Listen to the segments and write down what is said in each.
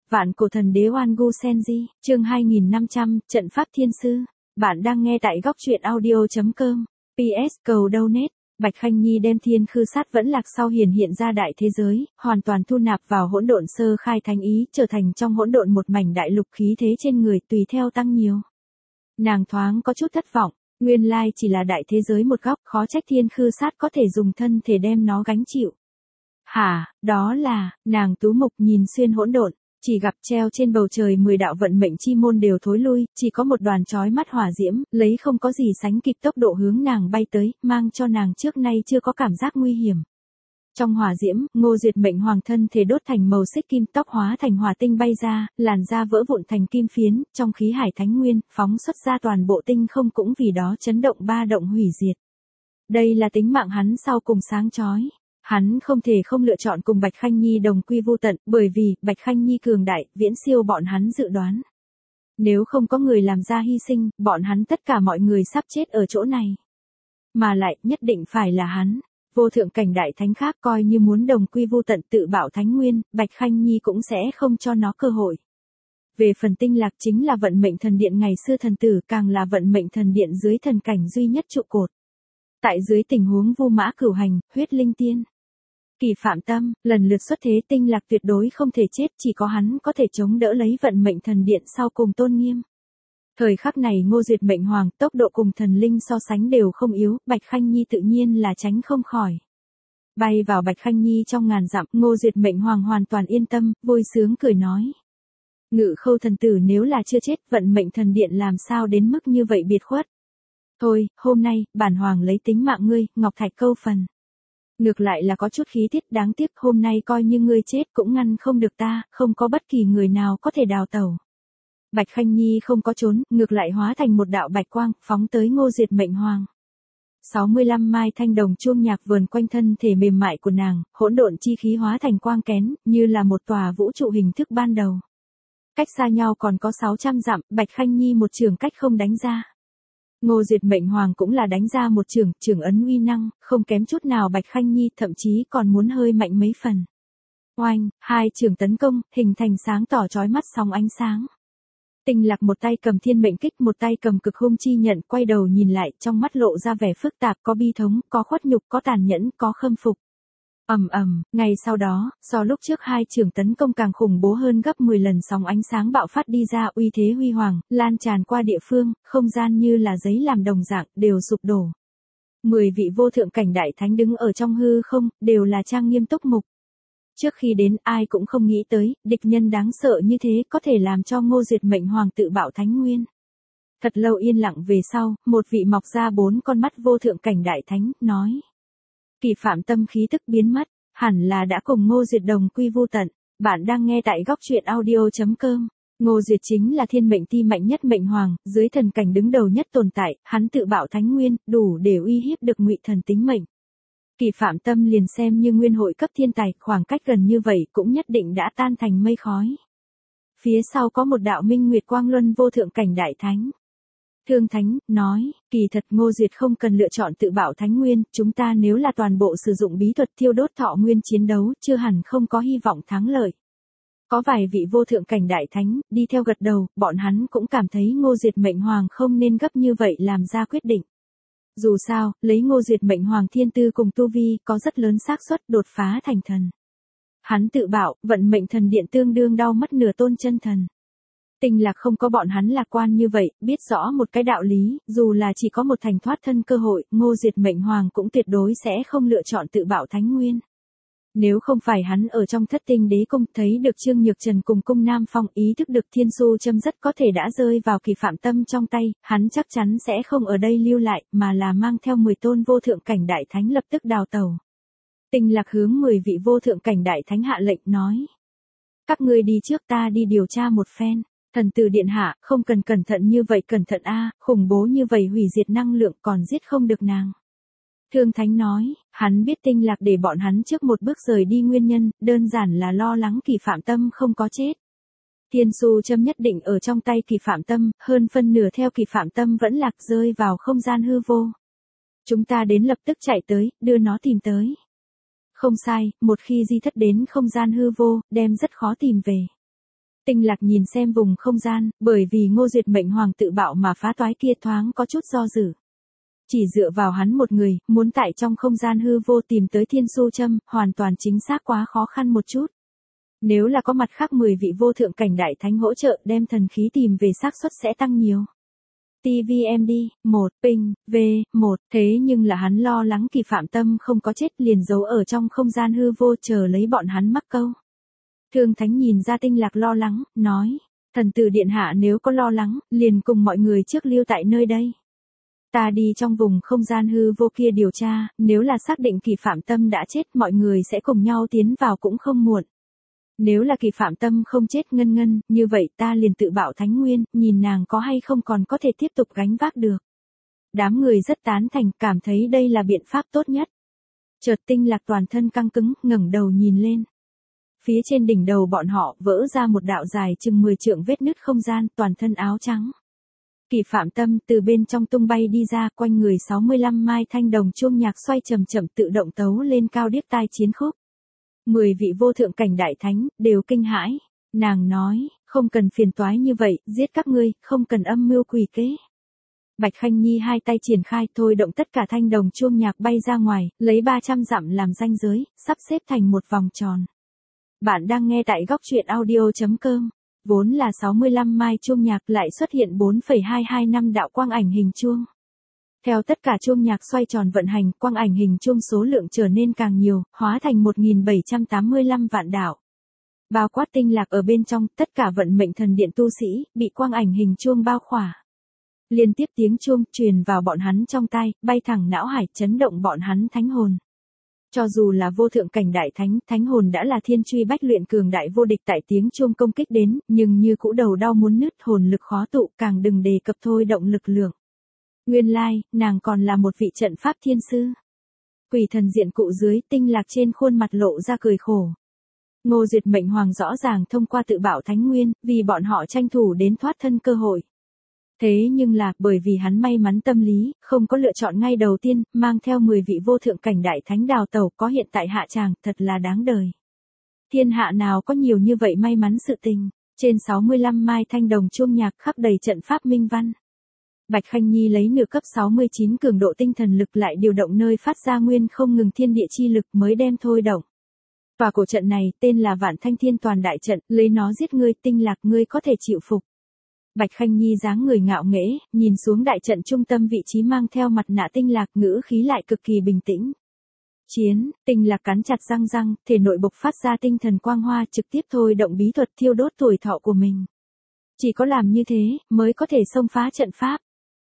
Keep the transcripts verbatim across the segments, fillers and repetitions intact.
Vạn cổ thần đế Oan Gu Senji, chương hai nghìn năm trăm, trận pháp thiên sư. Bạn đang nghe tại góc truyện audio chấm com. pê ét cầu donate. Bạch Khanh Nhi đem thiên khư sát vẫn lạc sau hiển hiện ra đại thế giới, hoàn toàn thu nạp vào hỗn độn sơ khai thánh ý, trở thành trong hỗn độn một mảnh đại lục khí thế trên người tùy theo tăng nhiều. Nàng thoáng có chút thất vọng, nguyên lai chỉ là đại thế giới một góc, khó trách thiên khư sát có thể dùng thân thể đem nó gánh chịu. Hả, đó là, nàng tú mục nhìn xuyên hỗn độn. Chỉ gặp treo trên bầu trời mười đạo vận mệnh chi môn đều thối lui, chỉ có một đoàn chói mắt hỏa diễm, lấy không có gì sánh kịp tốc độ hướng nàng bay tới, mang cho nàng trước nay chưa có cảm giác nguy hiểm. Trong hỏa diễm, Ngô Duyệt mệnh hoàng thân thể đốt thành màu xích kim, tóc hóa thành hỏa tinh bay ra, làn da vỡ vụn thành kim phiến, trong khí hải thánh nguyên, phóng xuất ra toàn bộ tinh không cũng vì đó chấn động ba động hủy diệt. Đây là tính mạng hắn sau cùng sáng chói. Hắn không thể không lựa chọn cùng Bạch Khanh Nhi đồng quy vu tận, bởi vì, Bạch Khanh Nhi cường đại, viễn siêu bọn hắn dự đoán. Nếu không có người làm ra hy sinh, bọn hắn tất cả mọi người sắp chết ở chỗ này. Mà lại, nhất định phải là hắn. Vô thượng cảnh đại thánh khác coi như muốn đồng quy vu tận tự bảo thánh nguyên, Bạch Khanh Nhi cũng sẽ không cho nó cơ hội. Về phần tinh lạc chính là vận mệnh thần điện ngày xưa thần tử, càng là vận mệnh thần điện dưới thần cảnh duy nhất trụ cột. Tại dưới tình huống vu mã cửu hành, huyết linh tiên. Kỳ Phạm Tâm, lần lượt xuất thế tinh lạc tuyệt đối không thể chết, chỉ có hắn có thể chống đỡ lấy vận mệnh thần điện sau cùng tôn nghiêm. Thời khắc này Ngô Duyệt mệnh hoàng, tốc độ cùng thần linh so sánh đều không yếu, Bạch Khanh Nhi tự nhiên là tránh không khỏi. Bay vào Bạch Khanh Nhi trong ngàn dặm, Ngô Duyệt mệnh hoàng hoàn toàn yên tâm, vui sướng cười nói. Ngự Khâu thần tử nếu là chưa chết, vận mệnh thần điện làm sao đến mức như vậy biệt khuất. Thôi, hôm nay, bản hoàng lấy tính mạng ngươi, Ngọc Thạch câu phần. Ngược lại là có chút khí tiết, đáng tiếc hôm nay coi như ngươi chết cũng ngăn không được ta, không có bất kỳ người nào có thể đào tẩu. Bạch Khanh Nhi không có trốn, ngược lại hóa thành một đạo bạch quang, phóng tới Ngô Duyệt mệnh hoàng. sáu mươi lăm mai thanh đồng chuông nhạc vờn quanh thân thể mềm mại của nàng, hỗn độn chi khí hóa thành quang kén, như là một tòa vũ trụ hình thức ban đầu. Cách xa nhau còn có sáu trăm dặm, Bạch Khanh Nhi một trường cách không đánh ra. Ngô Duyệt mệnh hoàng cũng là đánh ra một trường, trường ấn uy năng, không kém chút nào Bạch Khanh Nhi, thậm chí còn muốn hơi mạnh mấy phần. Oanh, hai trường tấn công, hình thành sáng tỏ chói mắt sóng ánh sáng. Tinh lạc một tay cầm thiên mệnh kích, một tay cầm cực hung chi nhận, quay đầu nhìn lại, trong mắt lộ ra vẻ phức tạp, có bi thống, có khuất nhục, có tàn nhẫn, có khâm phục. Ầm ầm, ngay sau đó, so lúc trước hai trường tấn công càng khủng bố hơn gấp mười lần, sóng ánh sáng bạo phát đi ra, uy thế huy hoàng, lan tràn qua địa phương, không gian như là giấy làm đồng dạng, đều sụp đổ. Mười vị vô thượng cảnh đại thánh đứng ở trong hư không, đều là trang nghiêm túc mục. Trước khi đến, ai cũng không nghĩ tới, địch nhân đáng sợ như thế có thể làm cho Ngô Duyệt mệnh hoàng tự bạo thánh nguyên. Thật lâu yên lặng về sau, một vị mọc ra bốn con mắt vô thượng cảnh đại thánh, nói. Kỳ Phạm Tâm khí tức biến mất, hẳn là đã cùng Ngô Duyệt đồng quy vu tận. Bạn đang nghe tại góc truyện audio chấm com. Ngô Duyệt chính là thiên mệnh ti mạnh nhất mệnh hoàng, dưới thần cảnh đứng đầu nhất tồn tại, hắn tự bạo thánh nguyên, đủ để uy hiếp được Ngụy thần tính mệnh. Kỳ Phạm Tâm liền xem như nguyên hội cấp thiên tài, khoảng cách gần như vậy cũng nhất định đã tan thành mây khói. Phía sau có một đạo minh nguyệt quang luân vô thượng cảnh đại thánh. Thương Thánh, nói, kỳ thật Ngô Duyệt không cần lựa chọn tự bạo thánh nguyên, chúng ta nếu là toàn bộ sử dụng bí thuật thiêu đốt thọ nguyên chiến đấu, chưa hẳn không có hy vọng thắng lợi. Có vài vị vô thượng cảnh đại thánh, đi theo gật đầu, bọn hắn cũng cảm thấy Ngô Duyệt mệnh hoàng không nên gấp như vậy làm ra quyết định. Dù sao, lấy Ngô Duyệt mệnh hoàng thiên tư cùng tu vi, có rất lớn xác suất đột phá thành thần. Hắn tự bạo, vận mệnh thần điện tương đương đau mất nửa tôn chân thần. Tinh lạc không có bọn hắn lạc quan như vậy, biết rõ một cái đạo lý, dù là chỉ có một thành thoát thân cơ hội, Ngô Duyệt mệnh hoàng cũng tuyệt đối sẽ không lựa chọn tự bạo thánh nguyên. Nếu không phải hắn ở trong thất tinh đế cung thấy được Trương Nhược Trần cùng cung Nam Phong, ý thức được thiên su châm rất có thể đã rơi vào Kỳ Phạm Tâm trong tay, hắn chắc chắn sẽ không ở đây lưu lại, mà là mang theo mười tôn vô thượng cảnh đại thánh lập tức đào tẩu. Tinh lạc hướng mười vị vô thượng cảnh đại thánh hạ lệnh nói. Các ngươi đi trước, ta đi điều tra một phen. Thần tử điện hạ, không cần cẩn thận như vậy, cẩn thận a, khủng bố như vậy hủy diệt năng lượng còn giết không được nàng. Thương Thánh nói, hắn biết tinh lạc để bọn hắn trước một bước rời đi nguyên nhân, đơn giản là lo lắng Kỳ Phạm Tâm không có chết. Thiên su châm nhất định ở trong tay Kỳ Phạm Tâm, hơn phân nửa theo Kỳ Phạm Tâm vẫn lạc rơi vào không gian hư vô. Chúng ta đến lập tức chạy tới, đưa nó tìm tới. Không sai, một khi di thất đến không gian hư vô, đem rất khó tìm về. Tinh Lạc nhìn xem vùng không gian, bởi vì Ngô Duyệt mệnh hoàng tự bạo mà phá toái kia thoáng có chút do dự. Chỉ dựa vào hắn một người, muốn tại trong không gian hư vô tìm tới thiên su châm, hoàn toàn chính xác quá khó khăn một chút. Nếu là có mặt khác mười vị vô thượng cảnh đại thánh hỗ trợ đem thần khí tìm về xác suất sẽ tăng nhiều. tê vê em đê, một, ping, V, một, thế nhưng là hắn lo lắng Kỳ Phạm Tâm không có chết liền giấu ở trong không gian hư vô chờ lấy bọn hắn mắc câu. Thương Thánh nhìn ra Tinh Lạc lo lắng, nói, thần tử điện hạ nếu có lo lắng, liền cùng mọi người trước lưu tại nơi đây. Ta đi trong vùng không gian hư vô kia điều tra, nếu là xác định Kỳ Phạm Tâm đã chết mọi người sẽ cùng nhau tiến vào cũng không muộn. Nếu là Kỳ Phạm Tâm không chết ngân ngân, như vậy ta liền tự bạo thánh nguyên, nhìn nàng có hay không còn có thể tiếp tục gánh vác được. Đám người rất tán thành, cảm thấy đây là biện pháp tốt nhất. Chợt Tinh Lạc toàn thân căng cứng, ngẩng đầu nhìn lên. Phía trên đỉnh đầu bọn họ vỡ ra một đạo dài chừng mười trượng vết nứt không gian, toàn thân áo trắng. Kỳ Phạm Tâm từ bên trong tung bay đi ra, quanh người sáu mươi lăm mai thanh đồng chuông nhạc xoay chậm chậm tự động tấu lên cao điếc tai chiến khúc. Mười vị vô thượng cảnh đại thánh, đều kinh hãi. Nàng nói, không cần phiền toái như vậy, giết các ngươi, không cần âm mưu quỷ kế. Bạch Khanh Nhi hai tay triển khai thôi động tất cả thanh đồng chuông nhạc bay ra ngoài, lấy ba trăm dặm làm ranh giới, sắp xếp thành một vòng tròn. Bạn đang nghe tại góc truyện audio chấm com. Vốn là sáu mươi lăm mai chuông nhạc lại xuất hiện bốn phẩy hai hai năm đạo quang ảnh hình chuông. Theo tất cả chuông nhạc xoay tròn vận hành, quang ảnh hình chuông số lượng trở nên càng nhiều, hóa thành một nghìn bảy trăm tám mươi lăm vạn đạo. Bao quát Tinh Lạc ở bên trong, tất cả vận mệnh thần điện tu sĩ, bị quang ảnh hình chuông bao khỏa. Liên tiếp tiếng chuông truyền vào bọn hắn trong tai, bay thẳng não hải, chấn động bọn hắn thánh hồn. Cho dù là vô thượng cảnh đại thánh, thánh hồn đã là thiên truy bách luyện cường đại vô địch tại tiếng chuông công kích đến, nhưng như cũ đầu đau muốn nứt, hồn lực khó tụ, càng đừng đề cập thôi động lực lượng. Nguyên lai, nàng còn là một vị trận pháp thiên sư. Quỷ thần diện cụ dưới, Tinh Lạc trên khuôn mặt lộ ra cười khổ. Ngô Duyệt mệnh hoàng rõ ràng thông qua tự bạo thánh nguyên, vì bọn họ tranh thủ đến thoát thân cơ hội. Thế nhưng là, bởi vì hắn may mắn tâm lý, không có lựa chọn ngay đầu tiên, mang theo mười vị vô thượng cảnh đại thánh đào tẩu có hiện tại hạ tràng, thật là đáng đời. Thiên hạ nào có nhiều như vậy may mắn sự tình, trên sáu mươi lăm mai thanh đồng chuông nhạc khắp đầy trận pháp minh văn. Bạch Khanh Nhi lấy nửa cấp sáu mươi chín cường độ tinh thần lực lại điều động nơi phát ra nguyên không ngừng thiên địa chi lực mới đem thôi động. Và cổ trận này tên là Vạn Thanh Thiên Toàn Đại Trận, lấy nó giết ngươi, Tinh Lạc ngươi có thể chịu phục. Bạch Khanh Nhi dáng người ngạo nghễ, nhìn xuống đại trận trung tâm vị trí mang theo mặt nạ Tinh Lạc, ngữ khí lại cực kỳ bình tĩnh. Chiến, Tinh Lạc cắn chặt răng răng, thể nội bộc phát ra tinh thần quang hoa, trực tiếp thôi động bí thuật thiêu đốt tuổi thọ của mình. Chỉ có làm như thế, mới có thể xông phá trận pháp.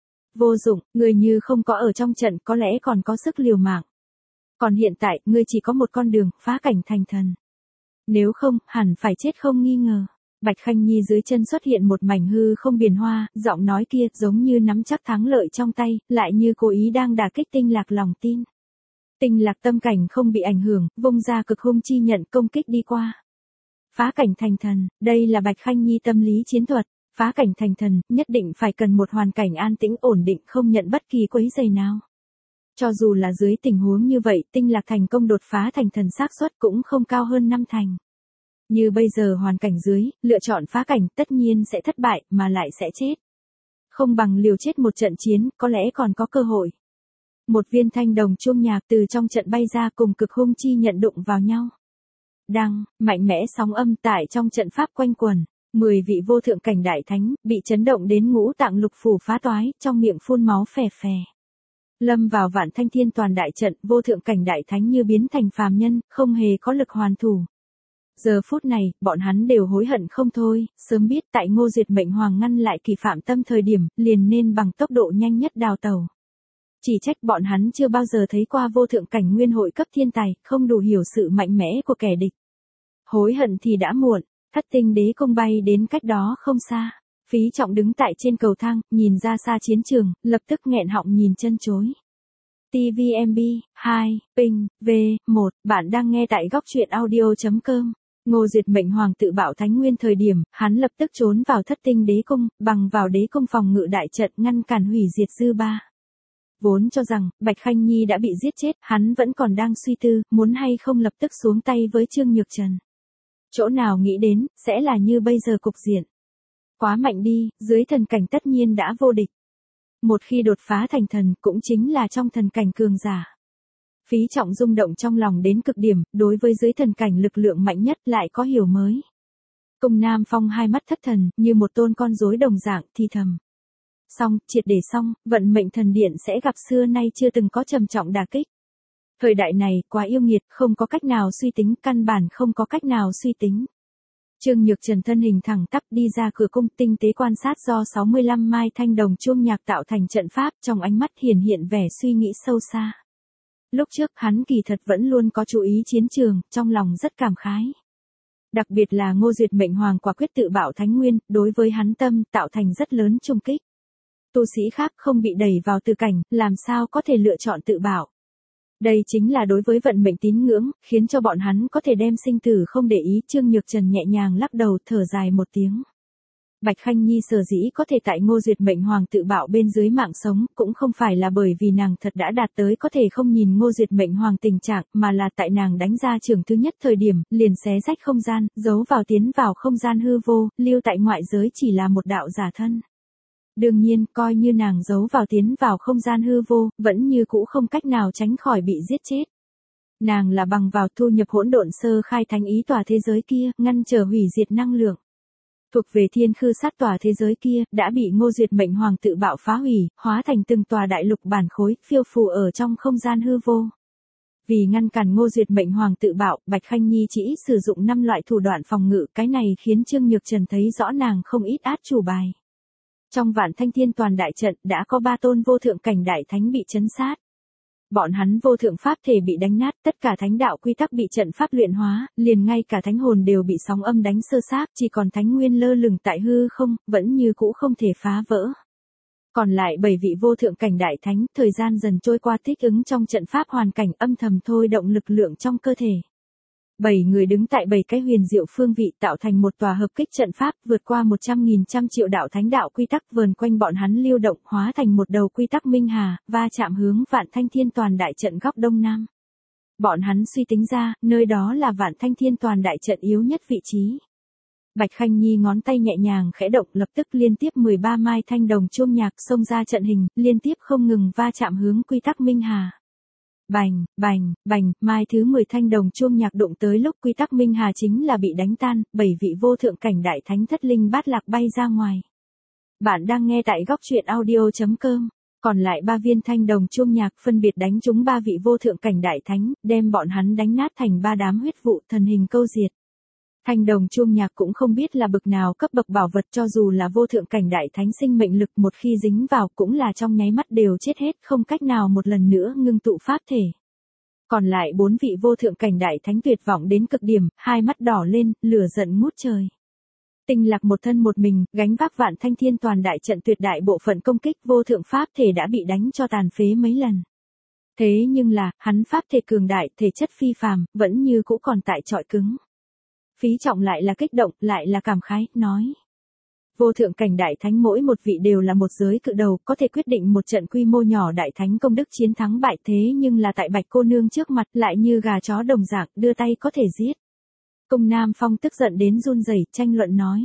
Vô dụng, người như không có ở trong trận có lẽ còn có sức liều mạng. Còn hiện tại, ngươi chỉ có một con đường, phá cảnh thành thần. Nếu không, hẳn phải chết không nghi ngờ. Bạch Khanh Nhi dưới chân xuất hiện một mảnh hư không biển hoa, giọng nói kia giống như nắm chắc thắng lợi trong tay, lại như cố ý đang đả kích Tinh Lạc lòng tin. Tinh Lạc tâm cảnh không bị ảnh hưởng, vung ra cực hung chi nhận công kích đi qua. Phá cảnh thành thần, đây là Bạch Khanh Nhi tâm lý chiến thuật. Phá cảnh thành thần, nhất định phải cần một hoàn cảnh an tĩnh ổn định, không nhận bất kỳ quấy rầy nào. Cho dù là dưới tình huống như vậy, Tinh Lạc thành công đột phá thành thần xác suất cũng không cao hơn năm thành. Như bây giờ hoàn cảnh dưới, lựa chọn phá cảnh tất nhiên sẽ thất bại, mà lại sẽ chết. Không bằng liều chết một trận chiến, có lẽ còn có cơ hội. Một viên thanh đồng chuông nhạc từ trong trận bay ra cùng cực hung chi nhận đụng vào nhau. Đăng, mạnh mẽ sóng âm tại trong trận pháp quanh quần. Mười vị vô thượng cảnh đại thánh, bị chấn động đến ngũ tạng lục phủ phá toái, trong miệng phun máu phè phè. Lâm vào Vạn Thanh Thiên Toàn Đại Trận, vô thượng cảnh đại thánh như biến thành phàm nhân, không hề có lực hoàn thủ. Giờ phút này, bọn hắn đều hối hận không thôi, sớm biết tại Ngô Duyệt mệnh hoàng ngăn lại Kỳ Phạm Tâm thời điểm, liền nên bằng tốc độ nhanh nhất đào tẩu. Chỉ trách bọn hắn chưa bao giờ thấy qua vô thượng cảnh nguyên hội cấp thiên tài, không đủ hiểu sự mạnh mẽ của kẻ địch. Hối hận thì đã muộn. Thất tinh đế công bay đến cách đó không xa. Phí Trọng đứng tại trên cầu thang, nhìn ra xa chiến trường, lập tức nghẹn họng nhìn chân chối. tê vê em bê, hai, ping, V, một, bạn đang nghe tại góc truyện audio chấm com. Ngô Duyệt mệnh hoàng tự bạo thánh nguyên thời điểm, hắn lập tức trốn vào thất tinh đế cung, bằng vào đế cung phòng ngự đại trận ngăn cản hủy diệt dư ba. Vốn cho rằng, Bạch Khanh Nhi đã bị giết chết, hắn vẫn còn đang suy tư, muốn hay không lập tức xuống tay với Trương Nhược Trần. Chỗ nào nghĩ đến, sẽ là như bây giờ cục diện. Quá mạnh đi, dưới thần cảnh tất nhiên đã vô địch. Một khi đột phá thành thần, cũng chính là trong thần cảnh cường giả. Phí Trọng rung động trong lòng đến cực điểm, đối với dưới thần cảnh lực lượng mạnh nhất lại có hiểu mới. Cung Nam Phong hai mắt thất thần, như một tôn con rối đồng dạng, thì thầm. Xong, triệt để xong, vận mệnh thần điện sẽ gặp xưa nay chưa từng có trầm trọng đả kích. Thời đại này, quá yêu nghiệt, không có cách nào suy tính, căn bản không có cách nào suy tính. Trương Nhược Trần thân hình thẳng tắp đi ra cửa cung, tinh tế quan sát do sáu mươi lăm mai thanh đồng chuông nhạc tạo thành trận pháp, trong ánh mắt hiển hiện vẻ suy nghĩ sâu xa. Lúc trước hắn kỳ thật vẫn luôn có chú ý chiến trường, trong lòng rất cảm khái. Đặc biệt là Ngô Duyệt mệnh hoàng quả quyết tự bạo thánh nguyên, đối với hắn tâm tạo thành rất lớn trung kích. Tu sĩ khác không bị đẩy vào tử cảnh, làm sao có thể lựa chọn tự bạo. Đây chính là đối với vận mệnh tín ngưỡng, khiến cho bọn hắn có thể đem sinh tử không để ý. Trương Nhược Trần nhẹ nhàng lắc đầu, thở dài một tiếng. Bạch Khanh Nhi sở dĩ có thể tại Ngô Duyệt mệnh hoàng tự bạo bên dưới mạng sống, cũng không phải là bởi vì nàng thật đã đạt tới có thể không nhìn Ngô Duyệt mệnh hoàng tình trạng, mà là tại nàng đánh ra trường thứ nhất thời điểm, liền xé rách không gian, giấu vào tiến vào không gian hư vô, lưu tại ngoại giới chỉ là một đạo giả thân. Đương nhiên, coi như nàng giấu vào tiến vào không gian hư vô, vẫn như cũ không cách nào tránh khỏi bị giết chết. Nàng là bằng vào thu nhập hỗn độn sơ khai thánh ý tòa thế giới kia, ngăn trở hủy diệt năng lượng. Thuộc về thiên khư sát tòa thế giới kia, đã bị Ngô Duyệt mệnh hoàng tự bạo phá hủy, hóa thành từng tòa đại lục bản khối, phiêu phù ở trong không gian hư vô. Vì ngăn cản Ngô Duyệt mệnh hoàng tự bạo, Bạch Khanh Nhi chỉ sử dụng năm loại thủ đoạn phòng ngự, cái này khiến Trương Nhược Trần thấy rõ nàng không ít át chủ bài. Trong Vạn Thanh Thiên Toàn đại trận, đã có ba tôn vô thượng cảnh đại thánh bị chấn sát. Bọn hắn vô thượng pháp thể bị đánh nát, tất cả thánh đạo quy tắc bị trận pháp luyện hóa, liền ngay cả thánh hồn đều bị sóng âm đánh sơ xác, chỉ còn thánh nguyên lơ lửng tại hư không, vẫn như cũ không thể phá vỡ. Còn lại bảy vị vô thượng cảnh đại thánh, thời gian dần trôi qua thích ứng trong trận pháp hoàn cảnh, âm thầm thôi động lực lượng trong cơ thể. Bảy người đứng tại bảy cái huyền diệu phương vị, tạo thành một tòa hợp kích trận pháp, vượt qua một trăm nghìn trăm triệu đạo thánh đạo quy tắc vờn quanh bọn hắn lưu động, hóa thành một đầu quy tắc minh hà, va chạm hướng Vạn Thanh Thiên Toàn đại trận góc đông nam. Bọn hắn suy tính ra, nơi đó là Vạn Thanh Thiên Toàn đại trận yếu nhất vị trí. Bạch Khanh Nhi ngón tay nhẹ nhàng khẽ động, lập tức liên tiếp mười ba mai thanh đồng chuông nhạc xông ra trận hình, liên tiếp không ngừng va chạm hướng quy tắc minh hà. Bành, bành, bành, mai thứ mười thanh đồng chuông nhạc đụng tới lúc quy tắc minh hà chính là bị đánh tan, bảy vị vô thượng cảnh đại thánh thất linh bát lạc bay ra ngoài. Bạn đang nghe tại góc truyện audio chấm com. Còn lại ba viên thanh đồng chuông nhạc phân biệt đánh trúng ba vị vô thượng cảnh đại thánh, đem bọn hắn đánh nát thành ba đám huyết vụ, thần hình câu diệt. Thanh đồng chuông nhạc cũng không biết là bực nào cấp bậc bảo vật, cho dù là vô thượng cảnh đại thánh sinh mệnh lực, một khi dính vào cũng là trong nháy mắt đều chết hết, không cách nào một lần nữa ngưng tụ pháp thể. Còn lại bốn vị vô thượng cảnh đại thánh tuyệt vọng đến cực điểm, hai mắt đỏ lên, lửa giận ngút trời. Tinh Lạc một thân một mình, gánh vác Vạn Thanh Thiên Toàn đại trận tuyệt đại bộ phận công kích, vô thượng pháp thể đã bị đánh cho tàn phế mấy lần. Thế nhưng là, hắn pháp thể cường đại, thể chất phi phàm, vẫn như cũ còn tại trọi cứng. Phí Trọng lại là kích động, lại là cảm khái, nói. Vô thượng cảnh đại thánh mỗi một vị đều là một giới cự đầu, có thể quyết định một trận quy mô nhỏ đại thánh công đức chiến thắng bại, thế nhưng là tại Bạch cô nương trước mặt lại như gà chó đồng dạng, đưa tay có thể giết. Cung Nam Phong tức giận đến run rẩy, tranh luận nói.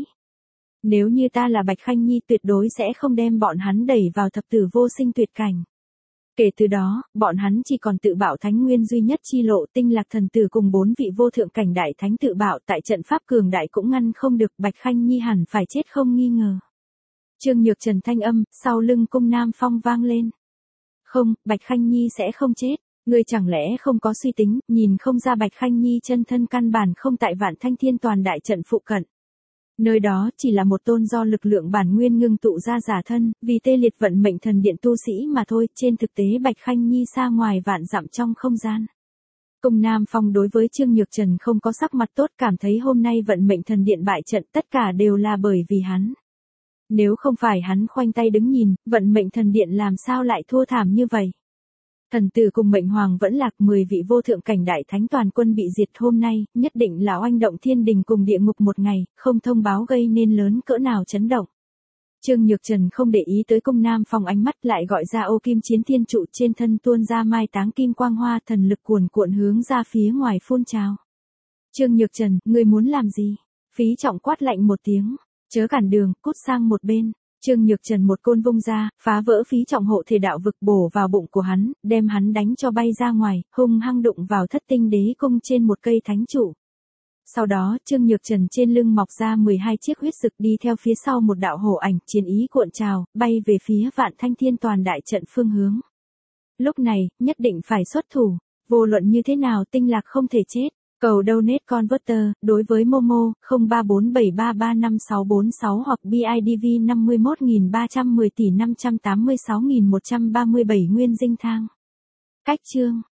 Nếu như ta là Bạch Khanh Nhi tuyệt đối sẽ không đem bọn hắn đẩy vào thập tử vô sinh tuyệt cảnh. Kể từ đó, bọn hắn chỉ còn tự bạo thánh nguyên duy nhất chi lộ. Tinh Lạc thần tử cùng bốn vị vô thượng cảnh đại thánh tự bạo tại trận pháp cường đại cũng ngăn không được, Bạch Khanh Nhi hẳn phải chết không nghi ngờ. Trương Nhược Trần thanh âm, sau lưng Cung Nam Phong vang lên. Không, Bạch Khanh Nhi sẽ không chết. Ngươi chẳng lẽ không có suy tính, nhìn không ra Bạch Khanh Nhi chân thân căn bản không tại Vạn Thanh Thiên Toàn đại trận phụ cận. Nơi đó chỉ là một tôn do lực lượng bản nguyên ngưng tụ ra giả thân, vì tê liệt vận mệnh thần điện tu sĩ mà thôi, trên thực tế Bạch Khanh Nhi xa ngoài vạn dặm trong không gian. Cung Nam Phong đối với Trương Nhược Trần không có sắc mặt tốt, cảm thấy hôm nay vận mệnh thần điện bại trận tất cả đều là bởi vì hắn. Nếu không phải hắn khoanh tay đứng nhìn, vận mệnh thần điện làm sao lại thua thảm như vậy. Thần tử cùng mệnh hoàng vẫn lạc, mười vị vô thượng cảnh đại thánh toàn quân bị diệt, hôm nay, nhất định là oanh động thiên đình cùng địa ngục một ngày, không thông báo gây nên lớn cỡ nào chấn động. Trương Nhược Trần không để ý tới Cung Nam Phong ánh mắt, lại gọi ra ô kim chiến thiên trụ, trên thân tuôn ra mai táng kim quang hoa, thần lực cuồn cuộn hướng ra phía ngoài phun trào. Trương Nhược Trần, ngươi muốn làm gì? Phí Trọng quát lạnh một tiếng, chớ cản đường, cút sang một bên. Trương Nhược Trần một côn vung ra, phá vỡ Phí Trọng hộ thể đạo vực bổ vào bụng của hắn, đem hắn đánh cho bay ra ngoài, hung hăng đụng vào Thất Tinh Đế cung trên một cây thánh trụ. Sau đó, Trương Nhược Trần trên lưng mọc ra mười hai chiếc huyết dực đi theo phía sau một đạo hổ ảnh chiến ý cuộn trào, bay về phía Vạn Thanh Thiên Toàn đại trận phương hướng. Lúc này, nhất định phải xuất thủ, vô luận như thế nào Tinh Lạc không thể chết. Cầu donate converter, đối với Momo, không ba bốn bảy ba ba năm sáu bốn sáu hoặc bê i đê vê năm mươi mốt nghìn ba trăm mười tỷ năm trăm tám mươi sáu nghìn một trăm ba mươi bảy nguyên dinh thang. Cách chương